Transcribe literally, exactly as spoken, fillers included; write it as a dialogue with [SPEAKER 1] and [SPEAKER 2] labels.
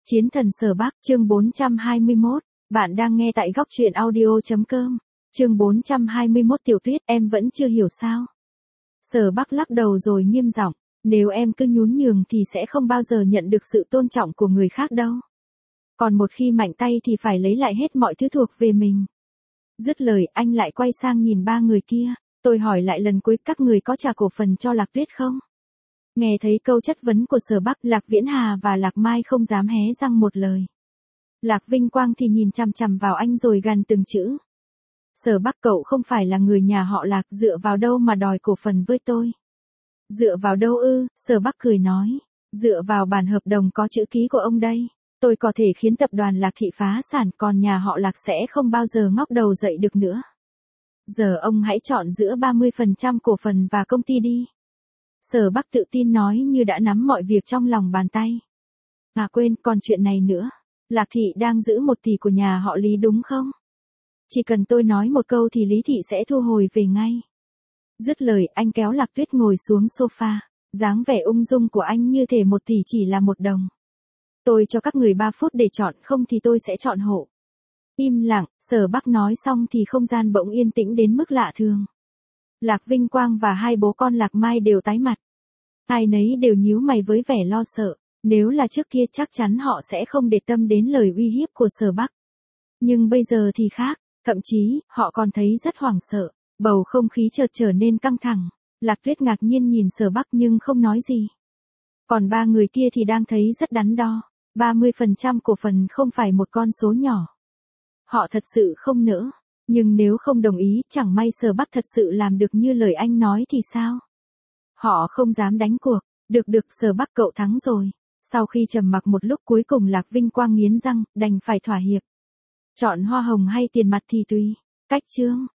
[SPEAKER 1] Chiến thần Sở Bắc, chương bốn trăm hai mươi mốt, bạn đang nghe tại góc truyện audio.com, chương bốn trăm hai mươi mốt. Tiểu Tuyết, em vẫn chưa hiểu sao? Sở Bắc lắc đầu rồi nghiêm giọng, nếu em cứ nhún nhường thì sẽ không bao giờ nhận được sự tôn trọng của người khác đâu. Còn một khi mạnh tay thì phải lấy lại hết mọi thứ thuộc về mình. Dứt lời, anh lại quay sang nhìn ba người kia, tôi hỏi lại lần cuối, các người có trả cổ phần cho Lạc Tuyết không? Nghe thấy câu chất vấn của Sở Bắc, Lạc Viễn Hà và Lạc Mai không dám hé răng một lời. Lạc Vinh Quang thì nhìn chằm chằm vào anh rồi gằn từng chữ. Sở Bắc, cậu không phải là người nhà họ Lạc, dựa vào đâu mà đòi cổ phần với tôi? Dựa vào đâu ư? Sở Bắc cười nói, dựa vào bản hợp đồng có chữ ký của ông đây. Tôi có thể khiến tập đoàn Lạc Thị phá sản, còn nhà họ Lạc sẽ không bao giờ ngóc đầu dậy được nữa. Giờ ông hãy chọn giữa ba mươi phần trăm cổ phần và công ty đi. Sở Bắc tự tin nói như đã nắm mọi việc trong lòng bàn tay. À quên, còn chuyện này nữa. Lạc Thị đang giữ một tỷ của nhà họ Lý đúng không? Chỉ cần tôi nói một câu thì Lý Thị sẽ thu hồi về ngay. Dứt lời, anh kéo Lạc Tuyết ngồi xuống sofa. Dáng vẻ ung dung của anh như thể một tỷ chỉ là một đồng. Tôi cho các người ba phút để chọn, không thì tôi sẽ chọn hộ. Im lặng, Sở Bắc nói xong thì không gian bỗng yên tĩnh đến mức lạ thường. Lạc Vinh Quang và hai bố con Lạc Mai đều tái mặt. Ai nấy đều nhíu mày với vẻ lo sợ. Nếu là trước kia chắc chắn họ sẽ không để tâm đến lời uy hiếp của Sở Bắc. Nhưng bây giờ thì khác, thậm chí, họ còn thấy rất hoảng sợ. Bầu không khí chợt trở nên căng thẳng. Lạc Tuyết ngạc nhiên nhìn Sở Bắc nhưng không nói gì. Còn ba người kia thì đang thấy rất đắn đo. ba mươi phần trăm cổ phần không phải một con số nhỏ. Họ thật sự không nỡ. Nhưng nếu không đồng ý, chẳng may Sở Bắc thật sự làm được như lời anh nói thì sao? Họ không dám đánh cuộc. Được được, Sở Bắc, cậu thắng rồi. Sau khi trầm mặc một lúc, cuối cùng Lạc Vinh Quang nghiến răng, đành phải thỏa hiệp. Chọn hoa hồng hay tiền mặt thì tùy. Cách chương.